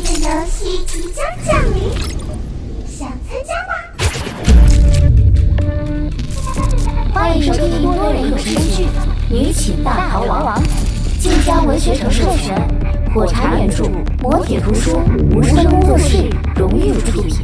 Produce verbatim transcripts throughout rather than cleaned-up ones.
的游戏即将降临，想参加吗？ 欢迎收听多人有声剧《女寝大逃亡》，晋江文学城授权，火柴原著，磨铁图书，无声工作室荣誉出品。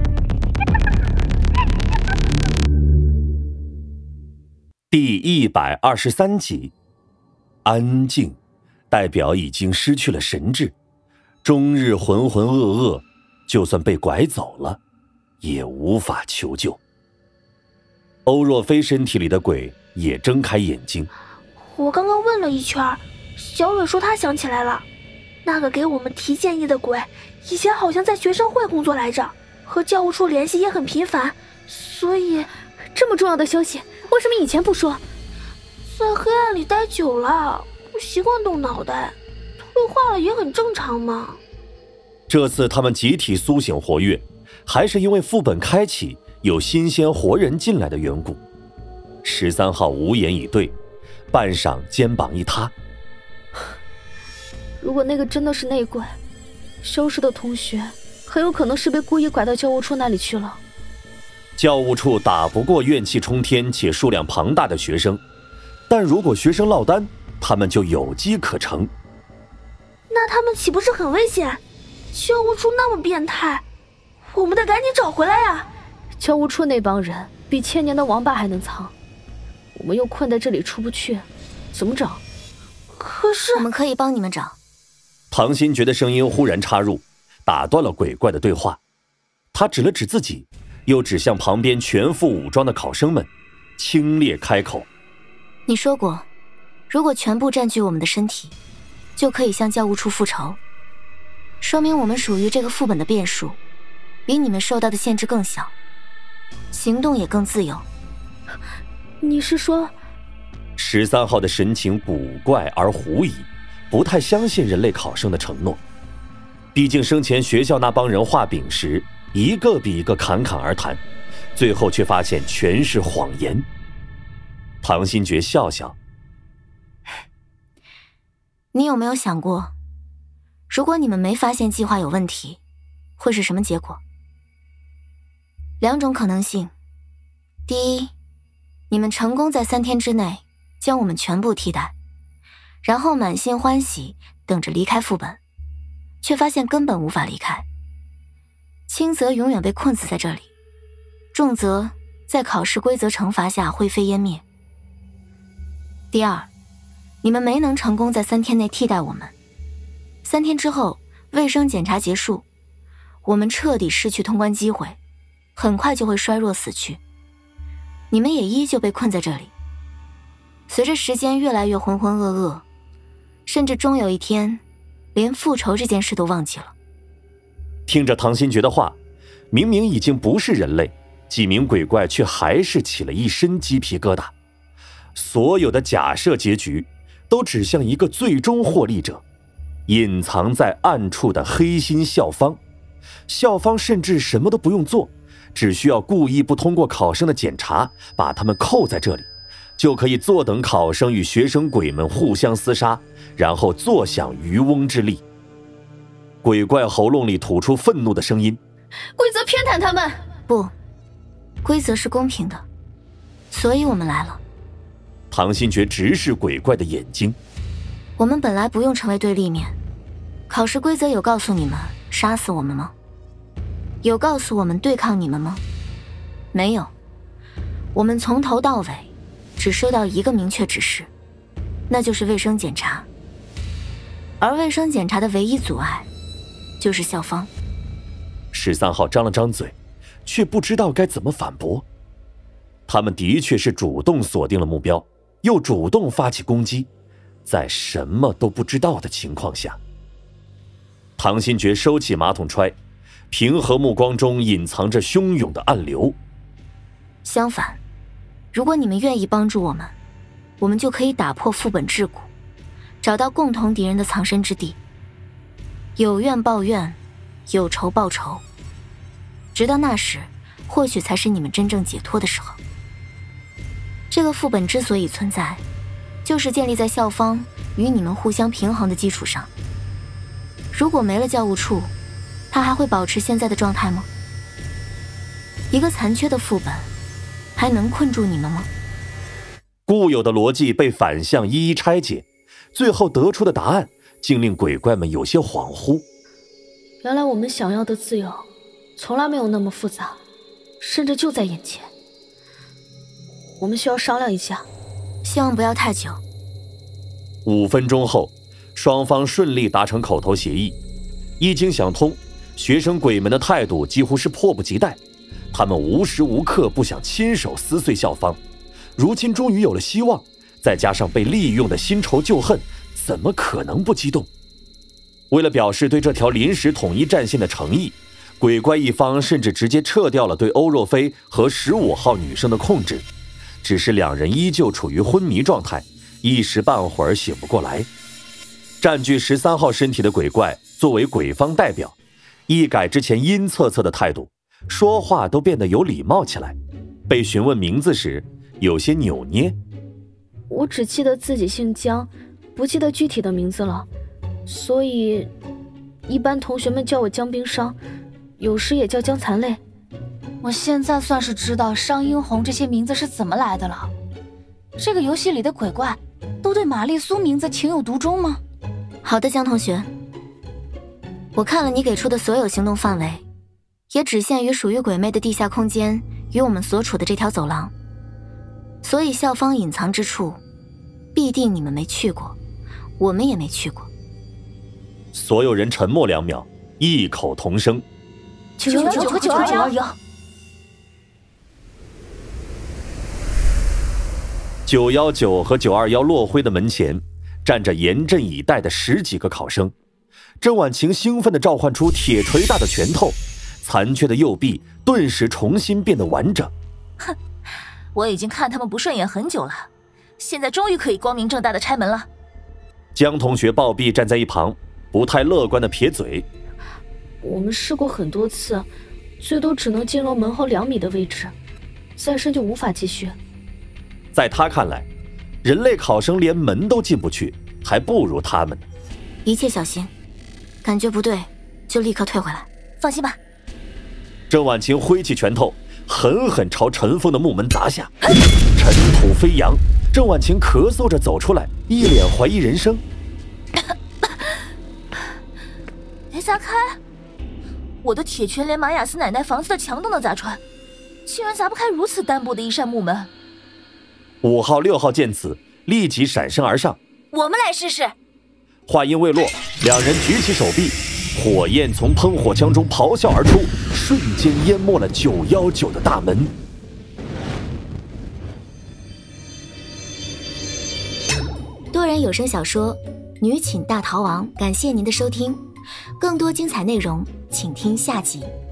第一百二十三集，安静代表已经失去了神智，终日浑浑噩噩，就算被拐走了也无法求救。欧若飞身体里的鬼也睁开眼睛。 我刚刚问了一圈，小蕊说她想起来了，那个给我们提建议的鬼以前好像在学生会工作来着，和教务处联系也很频繁，所以这么重要的消息为什么以前不说？ 在黑暗里待久了，不习惯动脑袋，退化了也很正常嘛。 这次他们集体苏醒活跃，还是因为副本开启有新鲜活人进来的缘故。十三号无言以对，半晌肩膀一塌。 如果那个真的是内鬼，消失的同学很有可能是被故意拐到教务处那里去了。 教务处打不过怨气冲天且数量庞大的学生，但如果学生落单，他们就有机可乘。 那他们岂不是很危险？教务处那么变态，我们得赶紧找回来呀！ 教务处那帮人比千年的王八还能藏，我们又困在这里出不去，怎么找？ 可是我们可以帮你们找。 唐新觉的声音忽然插入，打断了鬼怪的对话。他指了指自己，又指向旁边全副武装的考生们，清冽开口： 你说过，如果全部占据我们的身体，就可以向教务处复仇，说明我们属于这个副本的变数比你们受到的限制更小，行动也更自由。 你是说？ 十三号的神情古怪而狐疑，不太相信人类考生的承诺。毕竟生前学校那帮人画饼时，一个比一个侃侃而谈，最后却发现全是谎言。唐新觉笑笑： 你有没有想过，如果你们没发现计划有问题，会是什么结果？两种可能性。第一，你们成功在三天之内将我们全部替代，然后满心欢喜等着离开副本，却发现根本无法离开，轻则永远被困死在这里，重则在考试规则惩罚下灰飞烟灭。第二，你们没能成功在三天内替代我们，三天之后卫生检查结束，我们彻底失去通关机会，很快就会衰弱死去，你们也依旧被困在这里，随着时间越来越浑浑噩噩，甚至终有一天连复仇这件事都忘记了。 听着唐新觉的话，明明已经不是人类，几名鬼怪却还是起了一身鸡皮疙瘩。所有的假设结局都指向一个最终获利者，隐藏在暗处的黑心校方。校方甚至什么都不用做，只需要故意不通过考生的检查，把他们扣在这里，就可以坐等考生与学生鬼们互相厮杀，然后坐享渔翁之利。鬼怪喉咙里吐出愤怒的声音： 规则偏袒他们。 不，规则是公平的，所以我们来了。 唐新觉直视鬼怪的眼睛： 我们本来不用成为对立面，考试规则有告诉你们杀死我们吗？有告诉我们对抗你们吗？没有。我们从头到尾只收到一个明确指示，那就是卫生检查，而卫生检查的唯一阻碍就是校方。 十三号张了张嘴，却不知道该怎么反驳。他们的确是主动锁定了目标，又主动发起攻击，在什么都不知道的情况下。唐新觉收起马桶揣，平和目光中隐藏着汹涌的暗流。 相反，如果你们愿意帮助我们，我们就可以打破副本桎梏，找到共同敌人的藏身之地，有怨报怨，有仇报仇，直到那时，或许才是你们真正解脱的时候。这个副本之所以存在，就是建立在校方与你们互相平衡的基础上。如果没了教务处， 他还会保持现在的状态吗？一个残缺的副本，还能困住你们吗？ 固有的逻辑被反向一一拆解，最后得出的答案竟令鬼怪们有些恍惚。 原来我们想要的自由，从来没有那么复杂，甚至就在眼前。我们需要商量一下， 希望不要太久。 五分钟后，双方顺利达成口头协议。一经想通，学生鬼们的态度几乎是迫不及待，他们无时无刻不想亲手撕碎校方。如今终于有了希望，再加上被利用的新仇旧恨，怎么可能不激动？为了表示对这条临时统一战线的诚意，鬼怪一方甚至直接撤掉了对欧若菲和十五号女生的控制，只是两人依旧处于昏迷状态，一时半会儿醒不过来。占据十三号身体的鬼怪作为鬼方代表，一改之前阴恻恻的态度，说话都变得有礼貌起来。被询问名字时，有些扭捏。 我只记得自己姓江，不记得具体的名字了，所以一般同学们叫我江冰霜，有时也叫江残泪。 我现在算是知道商英红这些名字是怎么来的了。这个游戏里的鬼怪都对玛丽苏名字情有独钟吗？ 好的，江同学，我看了你给出的所有行动范围，也只限于属于鬼魅的地下空间与我们所处的这条走廊，所以校方隐藏之处必定你们没去过，我们也没去过。 所有人沉默两秒，异口同声： 九幺九和九二幺。 九幺九和九二幺落灰的门前，站着严阵以待的十几个考生。郑婉晴兴奋地召唤出铁锤大的拳头，残缺的右臂顿时重新变得完整。 哼，我已经看他们不顺眼很久了，现在终于可以光明正大的拆门了。 江同学暴毙站在一旁，不太乐观的撇嘴： 我们试过很多次，最多只能进入门后两米的位置，再深就无法继续。 在他看来，人类考生连门都进不去，还不如他们。 一切小心，感觉不对就立刻退回来。 放心吧。 郑婉晴挥起拳头，狠狠朝尘封的木门砸下，尘土飞扬。郑婉晴咳嗽着走出来，一脸怀疑人生。 别砸开！我的铁拳连马雅斯奶奶房子的墙都能砸穿，竟然砸不开如此单薄的一扇木门。 五号、六号见此，立即闪身而上。 我们来试试。 话音未落，两人举起手臂，火焰从喷火枪中咆哮而出，瞬间淹没了九一九的大门。 多人有声小说《女寝大逃亡》，感谢您的收听，更多精彩内容请听下集。